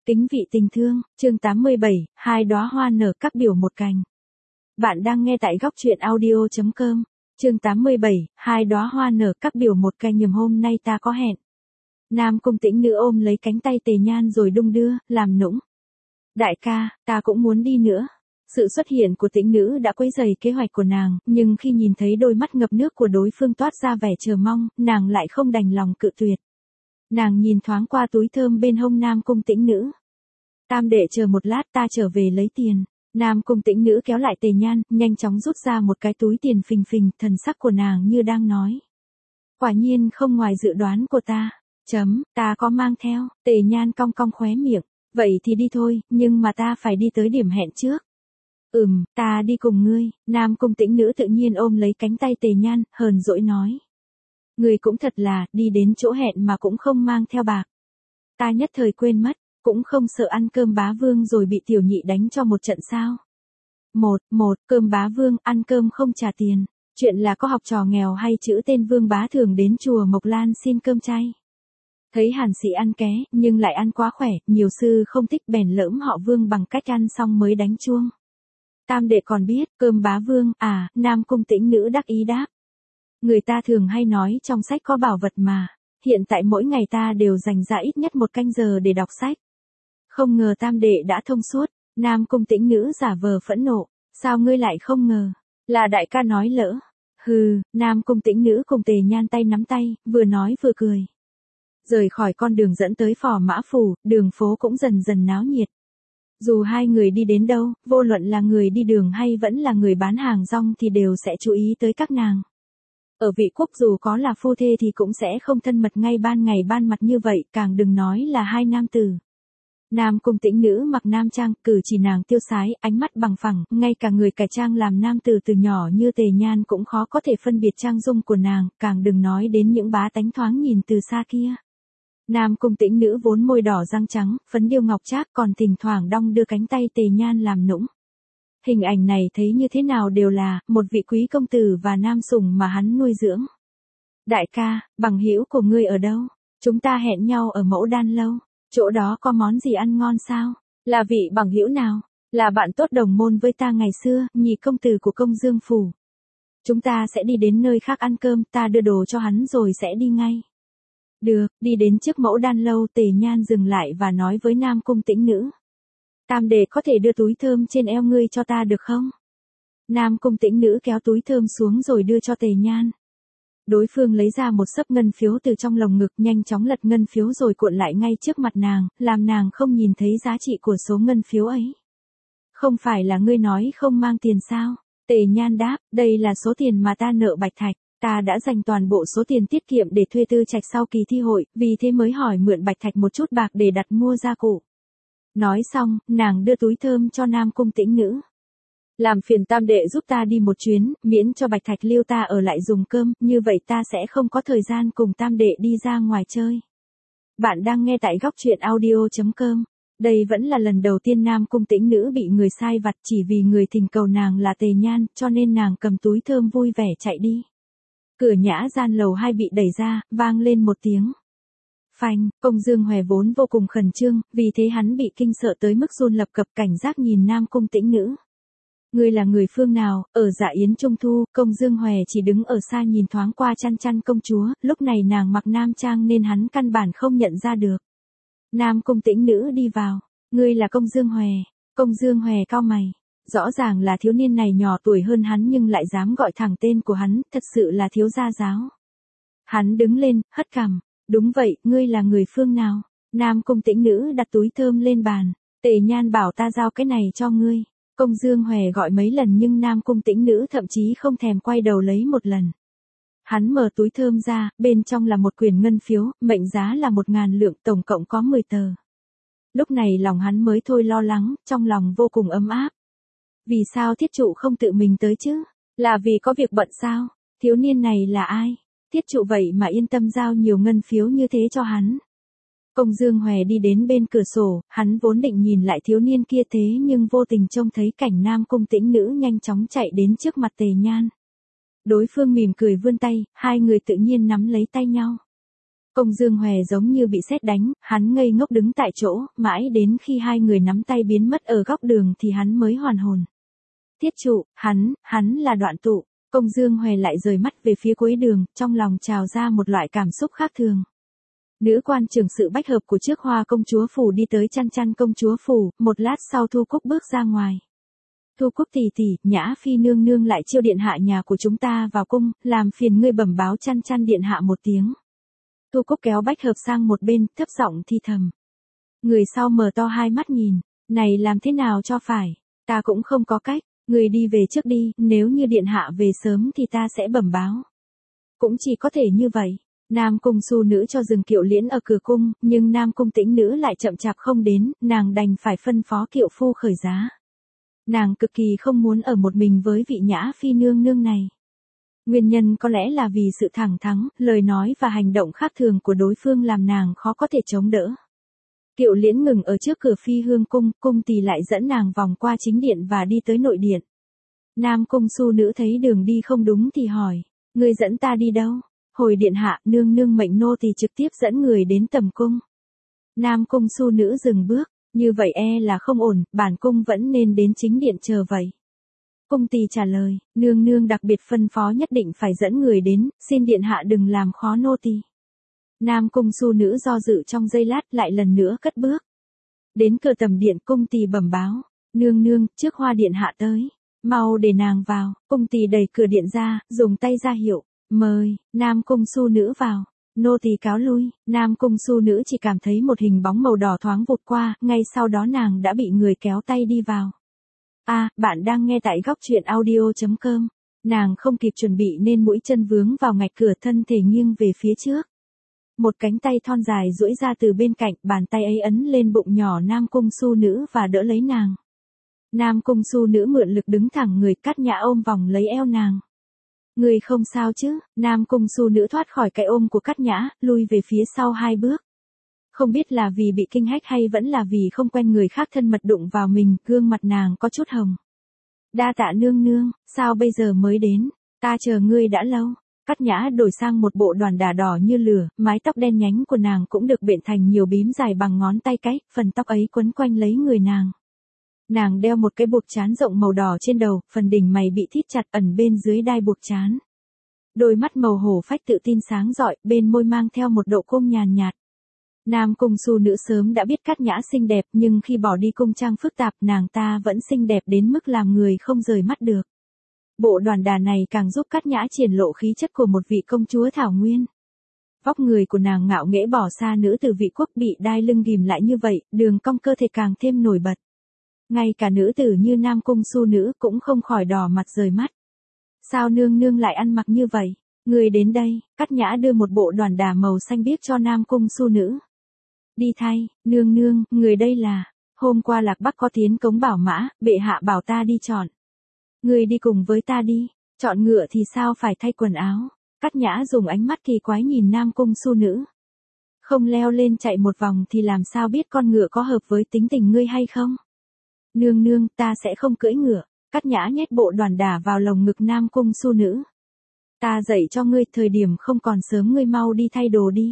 Kính vị tình thương, chương 87, hai đóa hoa nở các biểu một cành. Bạn đang nghe tại góc truyện audio.com, chương 87, hai đóa hoa nở các biểu một cành. Hôm nay ta có hẹn. Nam Cung Tĩnh Nữ ôm lấy cánh tay Tề Nhan rồi đung đưa, làm nũng. Đại ca, ta cũng muốn đi nữa. Sự xuất hiện của Tĩnh Nữ đã quấy rầy kế hoạch của nàng, nhưng khi nhìn thấy đôi mắt ngập nước của đối phương toát ra vẻ chờ mong, nàng lại không đành lòng cự tuyệt. Nàng nhìn thoáng qua túi thơm bên hông Nam Cung Tĩnh Nữ. Tam đệ chờ một lát, ta trở về lấy tiền. Nam Cung Tĩnh Nữ kéo lại Tề Nhan, nhanh chóng rút ra một cái túi tiền phình phình, thần sắc của nàng như đang nói. Quả nhiên không ngoài dự đoán của ta. Ta có mang theo. Tề Nhan cong cong khóe miệng. Vậy thì đi thôi, nhưng mà ta phải đi tới điểm hẹn trước. Ta đi cùng ngươi. Nam Cung Tĩnh Nữ tự nhiên ôm lấy cánh tay Tề Nhan, hờn dỗi nói. Ngươi cũng thật là, đi đến chỗ hẹn mà cũng không mang theo bạc. Ta nhất thời quên mất, cũng không sợ ăn cơm bá vương rồi bị tiểu nhị đánh cho một trận sao. Cơm bá vương, ăn cơm không trả tiền. Chuyện là có học trò nghèo hay chữ tên Vương Bá thường đến chùa Mộc Lan xin cơm chay. Thấy Hàn Sĩ ăn ké, nhưng lại ăn quá khỏe, nhiều sư không thích bèn lỡm họ Vương bằng cách ăn xong mới đánh chuông. Tam đệ còn biết, cơm bá vương, Nam Cung Tĩnh Nữ đắc ý đáp. Người ta thường hay nói trong sách có bảo vật mà, hiện tại mỗi ngày ta đều dành ra ít nhất 1 canh giờ để đọc sách. Không ngờ tam đệ đã thông suốt. Nam Cung Tĩnh Nữ giả vờ phẫn nộ. Sao ngươi lại không ngờ? Là đại ca nói lỡ. Nam Cung Tĩnh Nữ cùng Tề Nhan tay nắm tay, vừa nói vừa cười. Rời khỏi con đường dẫn tới Phò Mã Phủ, đường phố cũng dần dần náo nhiệt. Dù hai người đi đến đâu, vô luận là người đi đường hay vẫn là người bán hàng rong thì đều sẽ chú ý tới các nàng. Ở Vị Quốc dù có là phu thê thì cũng sẽ không thân mật ngay ban ngày ban mặt như vậy, càng đừng nói là hai nam tử. Nam Cung Tĩnh Nữ mặc nam trang, cử chỉ nàng tiêu sái, ánh mắt bằng phẳng, ngay cả người cải trang làm nam tử từ nhỏ như Tề Nhan cũng khó có thể phân biệt trang dung của nàng, càng đừng nói đến những bá tánh thoáng nhìn từ xa kia. Nam Cung Tĩnh Nữ vốn môi đỏ răng trắng, phấn điêu ngọc trác, còn thỉnh thoảng đong đưa cánh tay Tề Nhan làm nũng. Hình ảnh này thấy như thế nào đều là một vị quý công tử và nam sủng mà hắn nuôi dưỡng. Đại ca, bằng hữu của ngươi ở đâu? Chúng ta hẹn nhau ở Mẫu Đan lâu. Chỗ đó có món gì ăn ngon sao? Là vị bằng hữu nào? Là bạn tốt đồng môn với ta ngày xưa, nhị công tử của Công Dương phủ. Chúng ta sẽ đi đến nơi khác ăn cơm, ta đưa đồ cho hắn rồi sẽ đi ngay. Được, đi đến trước Mẫu Đan lâu. Tề Nhan dừng lại và nói với Nam Cung Tĩnh Nữ. Tam đệ có thể đưa túi thơm trên eo ngươi cho ta được không? Nam Cung Tĩnh Nữ kéo túi thơm xuống rồi đưa cho Tề Nhan. Đối phương lấy ra một xấp ngân phiếu từ trong lồng ngực, nhanh chóng lật ngân phiếu rồi cuộn lại ngay trước mặt nàng, làm nàng không nhìn thấy giá trị của số ngân phiếu ấy. Không phải là ngươi nói không mang tiền sao? Tề Nhan đáp, đây là số tiền mà ta nợ Bạch Thạch. Ta đã dành toàn bộ số tiền tiết kiệm để thuê Tư Trạch sau kỳ thi hội, vì thế mới hỏi mượn Bạch Thạch một chút bạc để đặt mua gia cụ. Nói xong, nàng đưa túi thơm cho Nam Cung Tĩnh Nữ. Làm phiền tam đệ giúp ta đi một chuyến, miễn cho Bạch Thạch lưu ta ở lại dùng cơm, như vậy ta sẽ không có thời gian cùng tam đệ đi ra ngoài chơi. Bạn đang nghe tại góc truyện audio.com. Đây vẫn là lần đầu tiên Nam Cung Tĩnh Nữ bị người sai vặt, chỉ vì người thỉnh cầu nàng là Tề Nhan, cho nên nàng cầm túi thơm vui vẻ chạy đi. Cửa nhã gian lầu 2 bị đẩy ra, vang lên một tiếng. Phanh, Công Dương Hòe vốn vô cùng khẩn trương, vì thế hắn bị kinh sợ tới mức run lập cập, cảnh giác nhìn Nam Cung Tĩnh Nữ. Ngươi là người phương nào? Ở dạ yến trung thu, Công Dương Hòe chỉ đứng ở xa nhìn thoáng qua Chăn công chúa, lúc này nàng mặc nam trang nên hắn căn bản không nhận ra được. Nam Cung Tĩnh Nữ đi vào. Ngươi là Công Dương Hòe. Công Dương Hòe cau mày. Rõ ràng là thiếu niên này nhỏ tuổi hơn hắn nhưng lại dám gọi thẳng tên của hắn, thật sự là thiếu gia giáo. Hắn đứng lên, hất cằm. Đúng vậy, ngươi là người phương nào? Nam Cung Tĩnh Nữ đặt túi thơm lên bàn. Tề Nhan bảo ta giao cái này cho ngươi. Công Dương Hòe gọi mấy lần nhưng Nam Cung Tĩnh Nữ thậm chí không thèm quay đầu lấy một lần. Hắn mở túi thơm ra, bên trong là một quyển ngân phiếu, mệnh giá là 1.000 lượng, tổng cộng có 10 tờ. Lúc này lòng hắn mới thôi lo lắng, trong lòng vô cùng ấm áp. Vì sao thiết trụ không tự mình tới chứ? Là vì có việc bận sao? Thiếu niên này là ai? Thiết trụ vậy mà yên tâm giao nhiều ngân phiếu như thế cho hắn. Công Dương Hòe đi đến bên cửa sổ, hắn vốn định nhìn lại thiếu niên kia thế nhưng vô tình trông thấy cảnh Nam Cung Tĩnh Nữ nhanh chóng chạy đến trước mặt Tề Nhan. Đối phương mỉm cười vươn tay, hai người tự nhiên nắm lấy tay nhau. Công Dương Hòe giống như bị sét đánh, hắn ngây ngốc đứng tại chỗ, mãi đến khi hai người nắm tay biến mất ở góc đường thì hắn mới hoàn hồn. Tiết trụ, hắn là Đoạn Tụ. Công Dương Hòe lại rời mắt về phía cuối đường, trong lòng trào ra một loại cảm xúc khác thường. Nữ quan trưởng sự bách hợp của trước Hoa công chúa phủ đi tới chăn chăn công chúa phủ, một lát sau Thu Cúc bước ra ngoài. Thu Cúc tỷ tỷ, Nhã Phi nương nương lại chiêu điện hạ nhà của chúng ta vào cung, làm phiền ngươi bẩm báo chăn chăn điện hạ một tiếng. Thu Cúc kéo bách hợp sang một bên, thấp giọng thi thầm. Người sau mở to hai mắt nhìn, này làm thế nào cho phải, ta cũng không có cách, người đi về trước đi, nếu như điện hạ về sớm thì ta sẽ bẩm báo. Cũng chỉ có thể như vậy. Nam cung Su nữ cho dừng kiệu liễn ở cửa cung, nhưng Nam cung Tĩnh nữ lại chậm chạp không đến, nàng đành phải phân phó kiệu phu khởi giá. Nàng cực kỳ không muốn ở một mình với vị Nhã Phi nương nương này. Nguyên nhân có lẽ là vì sự thẳng thắn, lời nói và hành động khác thường của đối phương làm nàng khó có thể chống đỡ. Kiệu liễn ngừng ở trước cửa Phi Hương cung, cung tỳ lại dẫn nàng vòng qua chính điện và đi tới nội điện. Nam cung Su nữ thấy đường đi không đúng thì hỏi, ngươi dẫn ta đi đâu? Hồi điện hạ, nương nương mệnh nô tỳ trực tiếp dẫn người đến tầm cung. Nam cung Su nữ dừng bước, như vậy là không ổn, bản cung vẫn nên đến chính điện chờ vậy. Cung tỳ trả lời, nương nương đặc biệt phân phó nhất định phải dẫn người đến, xin điện hạ đừng làm khó nô tỳ. Nam cung Su nữ do dự trong giây lát lại lần nữa cất bước. Đến cửa tầm điện cung tỳ bẩm báo, nương nương, trước Hoa điện hạ tới, mau để nàng vào. Cung tỳ đẩy cửa điện ra, dùng tay ra hiệu, mời. Nam cung Su nữ vào. Nô tỳ cáo lui. Nam cung Su nữ chỉ cảm thấy một hình bóng màu đỏ thoáng vụt qua, ngay sau đó nàng đã bị người kéo tay đi vào. Bạn đang nghe tại góc truyện audio.com. Nàng không kịp chuẩn bị nên mũi chân vướng vào ngạch cửa, thân thể nghiêng về phía trước. Một cánh tay thon dài duỗi ra từ bên cạnh, bàn tay ấy ấn lên bụng nhỏ Nam cung Su nữ và đỡ lấy nàng. Nam cung Su nữ mượn lực đứng thẳng người, Cát Nhã ôm vòng lấy eo nàng. Người không sao chứ? Nam cung Su nữ thoát khỏi cái ôm của Cát Nhã, lui về phía sau 2 bước. Không biết là vì bị kinh hách hay vẫn là vì không quen người khác thân mật đụng vào mình, gương mặt nàng có chút hồng. Đa tạ nương nương, sao bây giờ mới đến? Ta chờ ngươi đã lâu. Cát Nhã đổi sang một bộ đoàn đà đỏ như lửa, mái tóc đen nhánh của nàng cũng được bện thành nhiều bím dài bằng ngón tay cái, phần tóc ấy quấn quanh lấy người nàng. Nàng đeo một cái buộc trán rộng màu đỏ trên đầu, phần đỉnh mày bị thít chặt ẩn bên dưới đai buộc trán. Đôi mắt màu hổ phách tự tin sáng rọi, bên môi mang theo một độ cong nhàn nhạt. Nam cung Su nữ sớm đã biết Cát Nhã xinh đẹp, nhưng khi bỏ đi cung trang phức tạp, nàng ta vẫn xinh đẹp đến mức làm người không rời mắt được. Bộ đoàn đà này càng giúp Cát Nhã triển lộ khí chất của một vị công chúa thảo nguyên. Vóc người của nàng ngạo nghễ bỏ xa nữ tử vị quốc, bị đai lưng ghìm lại như vậy, đường cong cơ thể càng thêm nổi bật. Ngay cả nữ tử như Nam cung Su nữ cũng không khỏi đỏ mặt rời mắt. Sao nương nương lại ăn mặc như vậy? Người đến đây. Cát Nhã đưa một bộ đoàn đà màu xanh biếc cho Nam cung Su nữ. Đi thay, nương nương, người đây là, hôm qua Lạc Bắc có tiến cống bảo mã, bệ hạ bảo ta đi chọn. Người đi cùng với ta đi, chọn ngựa thì sao phải thay quần áo. Cát Nhã dùng ánh mắt kỳ quái nhìn Nam cung Su nữ. Không leo lên chạy một vòng thì làm sao biết con ngựa có hợp với tính tình ngươi hay không? Nương nương, ta sẽ không cưỡi ngựa. Cát Nhã nhét bộ đoàn đà vào lồng ngực Nam cung Su nữ. Ta dạy cho ngươi, thời điểm không còn sớm, ngươi mau đi thay đồ đi.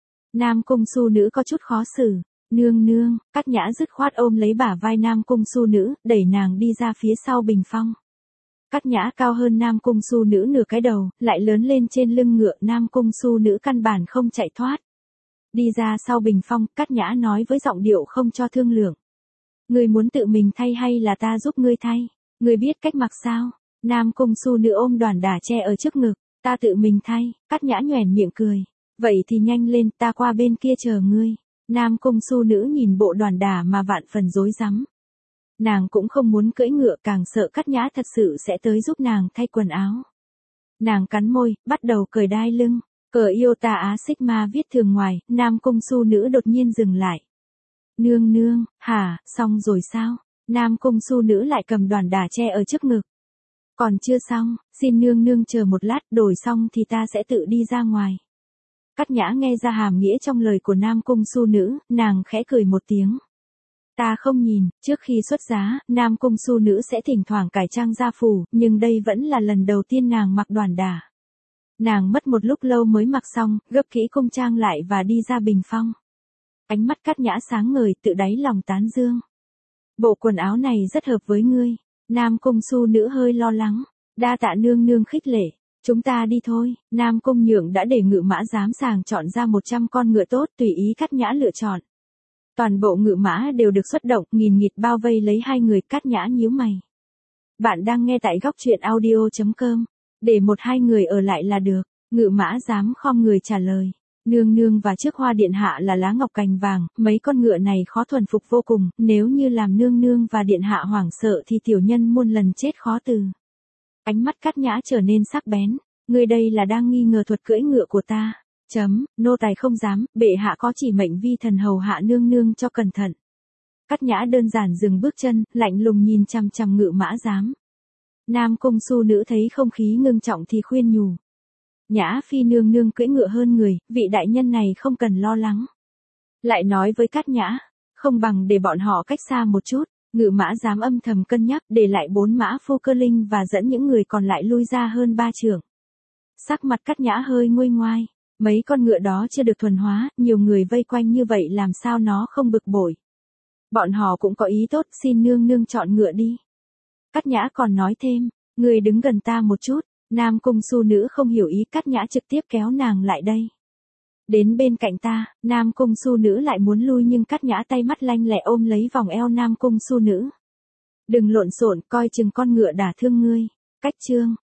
Nam cung Su nữ có chút khó xử. Nương nương. Cát Nhã dứt khoát ôm lấy bả vai Nam cung Su nữ, đẩy nàng đi ra phía sau bình phong. Cát Nhã cao hơn Nam cung Su nữ nửa cái đầu, lại lớn lên trên lưng ngựa, Nam cung Su nữ căn bản không chạy thoát. Đi ra sau bình phong, Cát Nhã nói với giọng điệu không cho thương lượng. Ngươi muốn tự mình thay hay là ta giúp ngươi thay? Ngươi biết cách mặc sao? Nam cung Su nữ ôm đoàn đà che ở trước ngực. Ta tự mình thay. Cát Nhã nhoẻn miệng cười. Vậy thì nhanh lên, ta qua bên kia chờ ngươi. Nam cung Su nữ nhìn bộ đoàn đà mà vạn phần rối rắm. Nàng cũng không muốn cưỡi ngựa, càng sợ Cát Nhã thật sự sẽ tới giúp nàng thay quần áo. Nàng cắn môi, bắt đầu cởi đai lưng. Cờ Iota Á Sigma viết thường ngoài, Nam cung Su nữ đột nhiên dừng lại. Nương nương, hả, xong rồi sao? Nam cung Su nữ lại cầm đoàn đà che ở trước ngực. Còn chưa xong, xin nương nương chờ một lát, đổi xong thì ta sẽ tự đi ra ngoài. Cát Nhã nghe ra hàm nghĩa trong lời của Nam cung Su nữ, nàng khẽ cười một tiếng. Ta không nhìn, trước khi xuất giá, Nam cung Su nữ sẽ thỉnh thoảng cải trang gia phủ, nhưng đây vẫn là lần đầu tiên nàng mặc đoàn đà. Nàng mất một lúc lâu mới mặc xong, gấp kỹ cung trang lại và đi ra bình phong. Ánh mắt Cát Nhã sáng ngời, tự đáy lòng tán dương. Bộ quần áo này rất hợp với ngươi. Nam Cung Su Nữ hơi lo lắng. Đa tạ nương nương khích lệ. Chúng ta đi thôi. Nam Cung Nhượng đã để Ngự Mã giám sàng chọn ra 100 con ngựa tốt tùy ý Cát Nhã lựa chọn. Toàn bộ ngự mã đều được xuất động, nghìn nghịt bao vây lấy hai người. Cát Nhã nhíu mày. Bạn đang nghe tại góc truyện audio.com. Để một hai người ở lại là được. Ngự Mã giám khom người trả lời. Nương nương và trước Hoa điện hạ là lá ngọc cành vàng, mấy con ngựa này khó thuần phục vô cùng, nếu như làm nương nương và điện hạ hoảng sợ thì tiểu nhân muôn lần chết khó từ. Ánh mắt Cát Nhã trở nên sắc bén. Ngươi đây là đang nghi ngờ thuật cưỡi ngựa của ta. Nô tài không dám, bệ hạ có chỉ mệnh vi thần hầu hạ nương nương cho cẩn thận. Cát Nhã đơn giản dừng bước chân, lạnh lùng nhìn chằm chằm Ngự Mã giám. Nam Cung Su Nữ thấy không khí ngưng trọng thì khuyên nhủ. Nhã phi nương nương cưỡi ngựa hơn người, vị đại nhân này không cần lo lắng. Lại nói với Cát Nhã, không bằng để bọn họ cách xa một chút. Ngự Mã giám âm thầm cân nhắc, để lại 4 mã phu cơ linh và dẫn những người còn lại lui ra hơn 3 trượng. Sắc mặt Cát Nhã hơi nguôi ngoai. Mấy con ngựa đó chưa được thuần hóa, nhiều người vây quanh như vậy làm sao nó không bực bội. Bọn họ cũng có ý tốt, xin nương nương chọn ngựa đi. Cát Nhã còn nói thêm, người đứng gần ta một chút. Nam Cung Su Nữ không hiểu ý, Cát Nhã trực tiếp kéo nàng lại đây. Đến bên cạnh ta, Nam Cung Su Nữ lại muốn lui nhưng Cát Nhã tay mắt lanh lẹ ôm lấy vòng eo Nam Cung Su Nữ. Đừng lộn xộn, coi chừng con ngựa đả thương ngươi. Cách chương.